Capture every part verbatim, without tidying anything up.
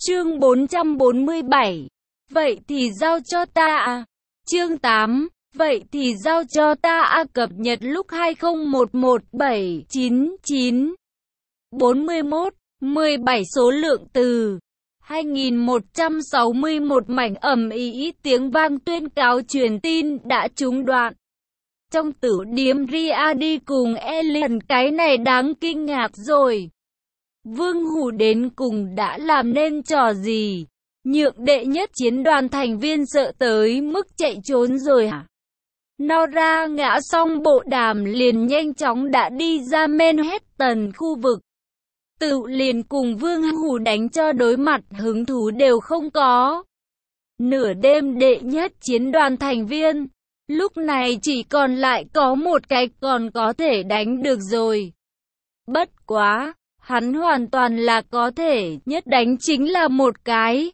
Chương bốn trăm bốn mươi bảy. Vậy thì giao cho ta à? Chương tám. Vậy thì giao cho ta à? Cập nhật lúc hai không một một bảy chín chín bốn mươi mốt mười bảy số lượng từ hai nghìn một trăm sáu mươi mốt mảnh ầm ĩ tiếng vang tuyên cáo truyền tin đã trúng đoạn. Trong tử điếm Riyadh cùng Alien, cái này đáng kinh ngạc rồi. Vương Hủ đến cùng đã làm nên trò gì? Nhượng đệ nhất chiến đoàn thành viên sợ tới mức chạy trốn rồi hả? Nora ngã xong bộ đàm liền nhanh chóng đã đi ra Manhattan khu vực. Tự liền cùng Vương Hủ đánh cho đối mặt, hứng thú đều không có. Nửa đêm đệ nhất chiến đoàn thành viên, lúc này chỉ còn lại có một cái còn có thể đánh được rồi. Bất quá, hắn hoàn toàn là có thể nhất đánh chính là một cái.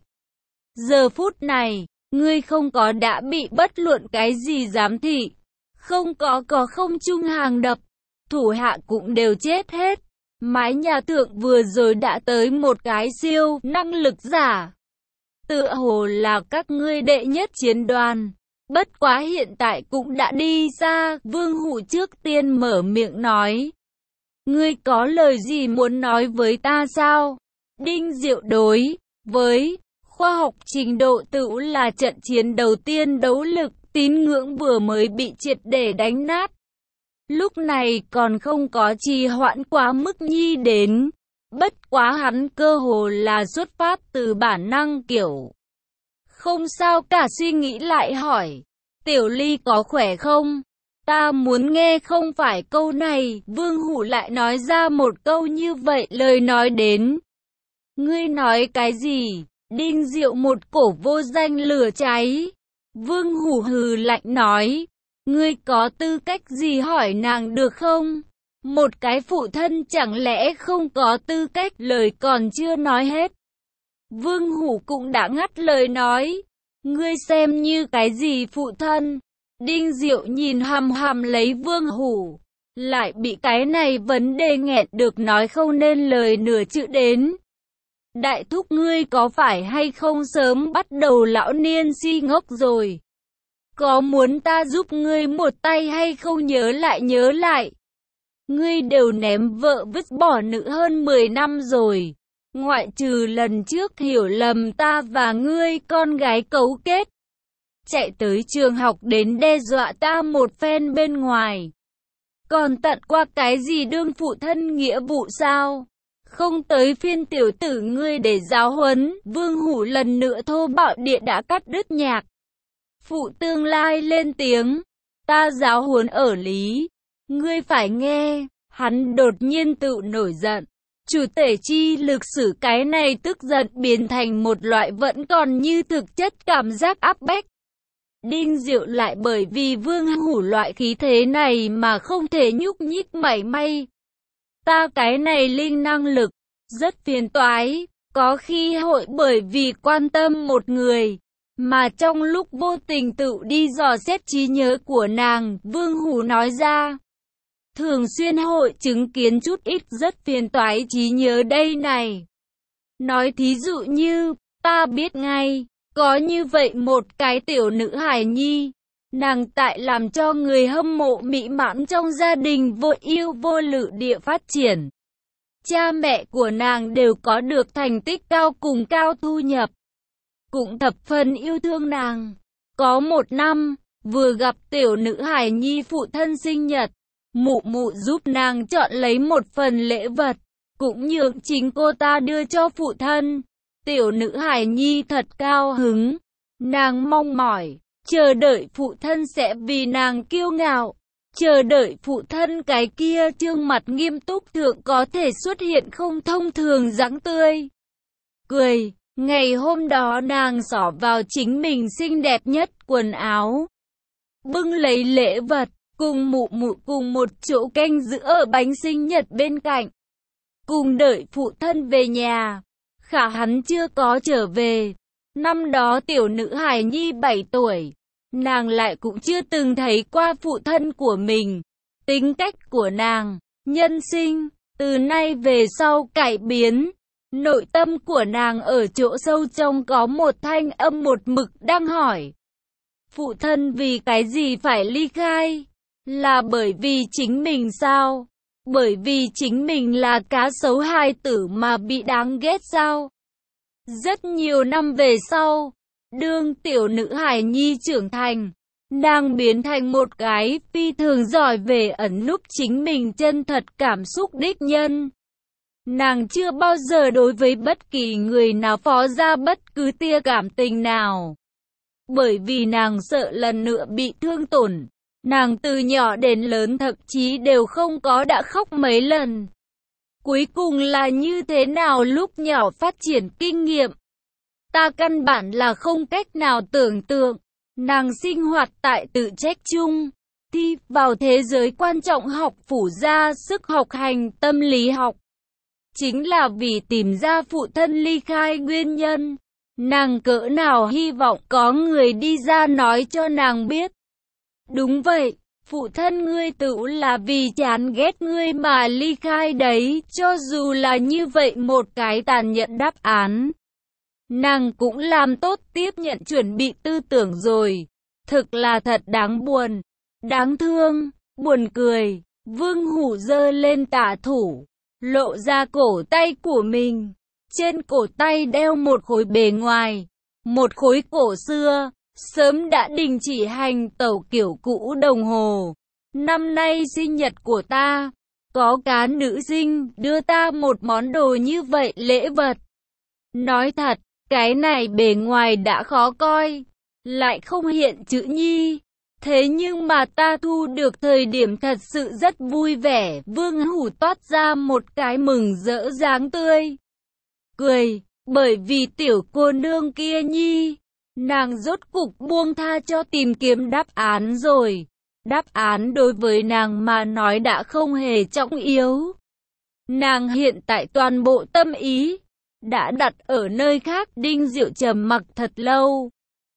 Giờ phút này, ngươi không có đã bị bất luận cái gì giám thị, không có có không trung hàng đập, thủ hạ cũng đều chết hết. Mái nhà thượng vừa rồi đã tới một cái siêu năng lực giả. Tựa hồ là các ngươi đệ nhất chiến đoàn. Bất quá hiện tại cũng đã đi ra. Vương Hủ trước tiên mở miệng nói. Ngươi có lời gì muốn nói với ta sao? Đinh Diệu đối với khoa học trình độ tự là trận chiến đầu tiên đấu lực tín ngưỡng vừa mới bị triệt để đánh nát. Lúc này còn không có trì hoãn quá mức nhi đến. Bất quá hắn cơ hồ là xuất phát từ bản năng kiểu. Không sao cả, suy nghĩ lại hỏi. Tiểu Ly có khỏe không? Ta muốn nghe không phải câu này. Vương Hủ lại nói ra một câu như vậy, lời nói đến. Ngươi nói cái gì? Đinh Diệu một cổ vô danh lửa cháy. Vương Hủ hừ lạnh nói. Ngươi có tư cách gì hỏi nàng được không? Một cái phụ thân chẳng lẽ không có tư cách? Lời còn chưa nói hết. Vương Hủ cũng đã ngắt lời nói. Ngươi xem như cái gì phụ thân? Đinh Diệu nhìn hằm hằm lấy Vương Hủ. Lại bị cái này vấn đề nghẹn được nói không nên lời nửa chữ đến. Đại thúc, ngươi có phải hay không sớm bắt đầu lão niên si ngốc rồi? Có muốn ta giúp ngươi một tay hay không? Nhớ lại nhớ lại. Ngươi đều ném vợ vứt bỏ nữ hơn mười năm rồi. Ngoại trừ lần trước hiểu lầm ta và ngươi con gái cấu kết. Chạy tới trường học đến đe dọa ta một phen bên ngoài. Còn tận qua cái gì đương phụ thân nghĩa vụ sao? Không tới phiên tiểu tử ngươi để giáo huấn. Vương Hủ lần nữa thô bạo địa đã cắt đứt nhạc. Phụ tương lai lên tiếng. Ta giáo huấn ở lý. Ngươi phải nghe. Hắn đột nhiên tự nổi giận. Chủ tể chi lực sử cái này tức giận biến thành một loại vẫn còn như thực chất cảm giác áp bách. Đinh Diệu lại bởi vì Vương Hủ loại khí thế này mà không thể nhúc nhích mảy may. Ta cái này linh năng lực, rất phiền toái, có khi hội bởi vì quan tâm một người, mà trong lúc vô tình tự đi dò xét trí nhớ của nàng. Vương Hủ nói ra. Thường xuyên hội chứng kiến chút ít rất phiền toái trí nhớ đây này. Nói thí dụ như, ta biết ngay, có như vậy một cái tiểu nữ hài nhi, nàng tại làm cho người hâm mộ mỹ mãn trong gia đình vô ưu vô lự địa phát triển. Cha mẹ của nàng đều có được thành tích cao cùng cao thu nhập, cũng thập phần yêu thương nàng. Có một năm, vừa gặp tiểu nữ hài nhi phụ thân sinh nhật, mụ mụ giúp nàng chọn lấy một phần lễ vật, cũng nhượng chính cô ta đưa cho phụ thân. Tiểu nữ hài nhi thật cao hứng, nàng mong mỏi, chờ đợi phụ thân sẽ vì nàng kiêu ngạo, chờ đợi phụ thân cái kia trương mặt nghiêm túc thượng có thể xuất hiện không thông thường dáng tươi cười. Ngày hôm đó nàng xỏ vào chính mình xinh đẹp nhất quần áo, bưng lấy lễ vật, cùng mụ mụ cùng một chỗ canh giữ ở bánh sinh nhật bên cạnh, cùng đợi phụ thân về nhà. Khả hắn chưa có trở về. Năm đó tiểu nữ hài nhi bảy tuổi, nàng lại cũng chưa từng thấy qua phụ thân của mình. Tính cách của nàng, nhân sinh, từ nay về sau cải biến. Nội tâm của nàng ở chỗ sâu trong có một thanh âm một mực đang hỏi. Phụ thân vì cái gì phải ly khai? Là bởi vì chính mình sao? Bởi vì chính mình là cá sấu hài tử mà bị đáng ghét sao? Rất nhiều năm về sau, đương tiểu nữ hài nhi trưởng thành, nàng biến thành một cái phi thường giỏi về ẩn núp chính mình chân thật cảm xúc đích nhân. Nàng chưa bao giờ đối với bất kỳ người nào phó ra bất cứ tia cảm tình nào. Bởi vì nàng sợ lần nữa bị thương tổn. Nàng từ nhỏ đến lớn thậm chí đều không có đã khóc mấy lần. Cuối cùng là như thế nào lúc nhỏ phát triển kinh nghiệm? Ta căn bản là không cách nào tưởng tượng. Nàng sinh hoạt tại tự trách chung, thi vào thế giới quan trọng học phủ ra sức học hành tâm lý học. Chính là vì tìm ra phụ thân ly khai nguyên nhân. Nàng cỡ nào hy vọng có người đi ra nói cho nàng biết. Đúng vậy, phụ thân ngươi tự là vì chán ghét ngươi mà ly khai đấy, cho dù là như vậy một cái tàn nhẫn đáp án. Nàng cũng làm tốt tiếp nhận chuẩn bị tư tưởng rồi. Thực là thật đáng buồn, đáng thương, buồn cười. Vương Hủ giơ lên tả thủ, lộ ra cổ tay của mình. Trên cổ tay đeo một khối bề ngoài, một khối cổ xưa, sớm đã đình chỉ hành tẩu kiểu cũ đồng hồ. Năm nay sinh nhật của ta, có cá nữ sinh đưa ta một món đồ như vậy lễ vật. Nói thật, cái này bề ngoài đã khó coi, lại không hiện chữ nhi. Thế nhưng mà ta thu được thời điểm thật sự rất vui vẻ. Vương Hủ toát ra một cái mừng rỡ dáng tươi cười, bởi vì tiểu cô nương kia nhi, nàng rốt cục buông tha cho tìm kiếm đáp án rồi. Đáp án đối với nàng mà nói đã không hề trọng yếu. Nàng hiện tại toàn bộ tâm ý đã đặt ở nơi khác. Đinh Diệu trầm mặc thật lâu.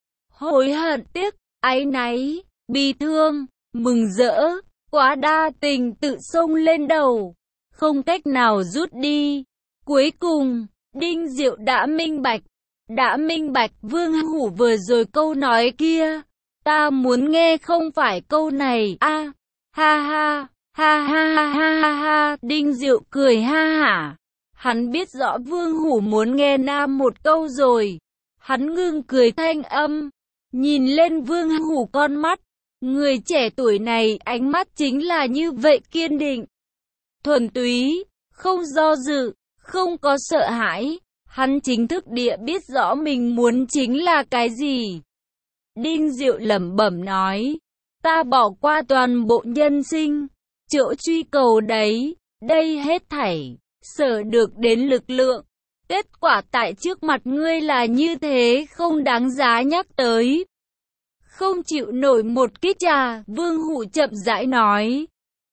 Hối hận, tiếc, áy náy, bi thương, mừng rỡ, quá đa tình tự xông lên đầu, không cách nào rút đi. Cuối cùng, Đinh Diệu đã minh bạch, đã minh bạch Vương Hủ vừa rồi câu nói kia. Ta muốn nghe không phải câu này, a à, ha ha, ha ha ha ha ha ha. Đinh Diệu cười ha hả. Hắn biết rõ Vương Hủ muốn nghe nam một câu rồi. Hắn ngưng cười thanh âm, nhìn lên Vương Hủ con mắt. Người trẻ tuổi này ánh mắt chính là như vậy kiên định, thuần túy, không do dự, không có sợ hãi. Hắn chính thức địa biết rõ mình muốn chính là cái gì. Đinh Diệu lẩm bẩm nói, ta bỏ qua toàn bộ nhân sinh, chỗ truy cầu đấy, đây hết thảy, sở được đến lực lượng. Kết quả tại trước mặt ngươi là như thế, không đáng giá nhắc tới. Không chịu nổi một kích à, Vương Hủ chậm rãi nói.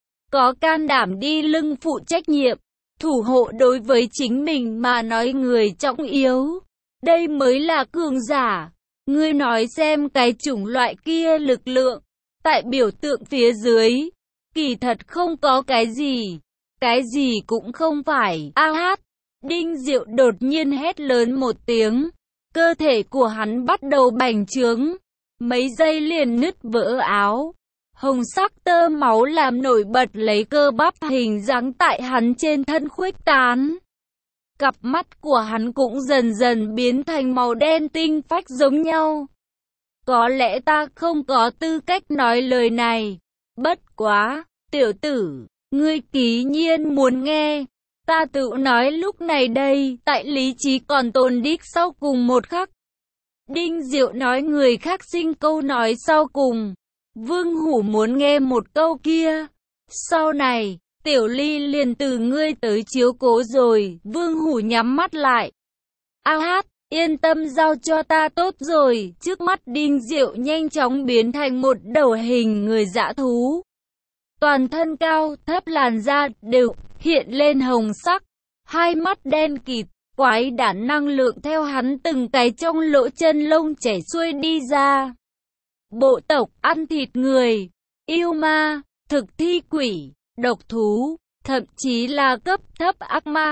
Có can đảm đi lưng phụ trách nhiệm, thủ hộ đối với chính mình mà nói người trọng yếu. Đây mới là cường giả. Ngươi nói xem cái chủng loại kia lực lượng, tại biểu tượng phía dưới, kỳ thật không có cái gì, cái gì cũng không phải. A hát, Đinh Diệu đột nhiên hét lớn một tiếng, cơ thể của hắn bắt đầu bành trướng, mấy giây liền nứt vỡ áo. Hồng sắc tơ máu làm nổi bật lấy cơ bắp hình dáng tại hắn trên thân khuếch tán. Cặp mắt của hắn cũng dần dần biến thành màu đen tinh phách giống nhau. Có lẽ ta không có tư cách nói lời này. Bất quá, tiểu tử, ngươi ký nhiên muốn nghe. Ta tự nói lúc này đây, tại lý trí còn tồn đích sau cùng một khắc. Đinh Diệu nói người khác sinh câu nói sau cùng. Vương Hủ muốn nghe một câu kia. Sau này, Tiểu Ly liền từ ngươi tới chiếu cố rồi. Vương Hủ nhắm mắt lại. A hát, yên tâm giao cho ta tốt rồi. Trước mắt Đinh Diệu nhanh chóng biến thành một đầu hình người dã thú. Toàn thân cao, thấp, làn da đều hiện lên hồng sắc. Hai mắt đen kịt, quái đản năng lượng theo hắn từng cái trong lỗ chân lông chảy xuôi đi ra. Bộ tộc ăn thịt người, yêu ma, thực thi quỷ, độc thú, thậm chí là cấp thấp ác ma.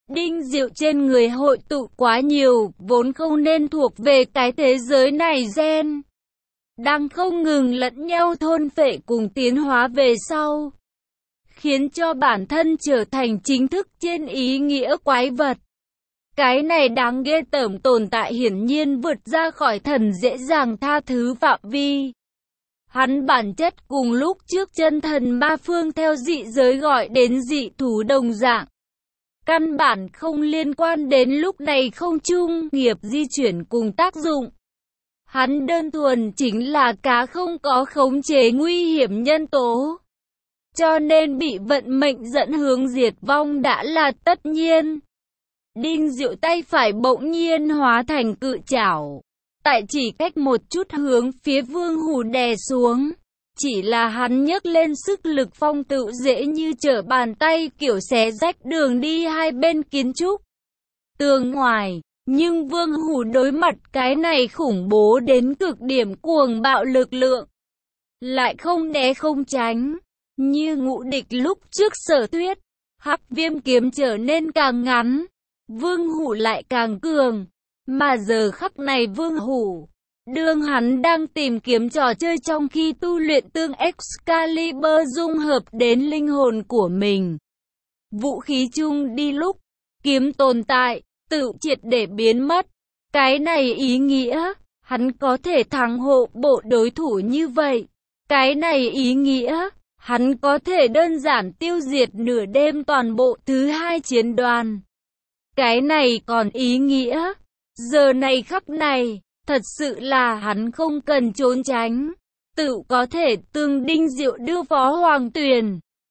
Đinh diệu trên người hội tụ quá nhiều, vốn không nên thuộc về cái thế giới này gen. Đang không ngừng lẫn nhau thôn phệ cùng tiến hóa về sau. Khiến cho bản thân trở thành chính thức trên ý nghĩa quái vật. Cái này đáng ghê tởm tồn tại hiển nhiên vượt ra khỏi thần dễ dàng tha thứ phạm vi. Hắn bản chất cùng lúc trước chân thần ma phương theo dị giới gọi đến dị thú đồng dạng. Căn bản không liên quan đến lúc này không chung nghiệp di chuyển cùng tác dụng. Hắn đơn thuần chính là cá không có khống chế nguy hiểm nhân tố. Cho nên bị vận mệnh dẫn hướng diệt vong đã là tất nhiên. Đinh diệu tay phải bỗng nhiên hóa thành cự chảo. Tại chỉ cách một chút hướng phía Vương Hủ đè xuống. Chỉ là hắn nhấc lên sức lực phong tựu dễ như trở bàn tay kiểu xé rách đường đi hai bên kiến trúc. Tường ngoài, nhưng Vương Hủ đối mặt cái này khủng bố đến cực điểm cuồng bạo lực lượng. Lại không né không tránh. Như Ngũ Địch lúc trước Sở Tuyết, Hắc Viêm kiếm trở nên càng ngắn. Vương Hủ lại càng cường. Mà giờ khắc này Vương Hủ, đương hắn đang tìm kiếm trò chơi trong khi tu luyện tương Excalibur dung hợp đến linh hồn của mình. Vũ khí chung đi lúc, kiếm tồn tại, tự triệt để biến mất. Cái này ý nghĩa, hắn có thể thắng hộ bộ đối thủ như vậy. Cái này ý nghĩa, hắn có thể đơn giản tiêu diệt nửa đêm toàn bộ thứ hai chiến đoàn. Cái này còn ý nghĩa, giờ này khắc này, thật sự là hắn không cần trốn tránh, tự có thể tương Đinh Diệu đưa Phó Hoàng Tuyền.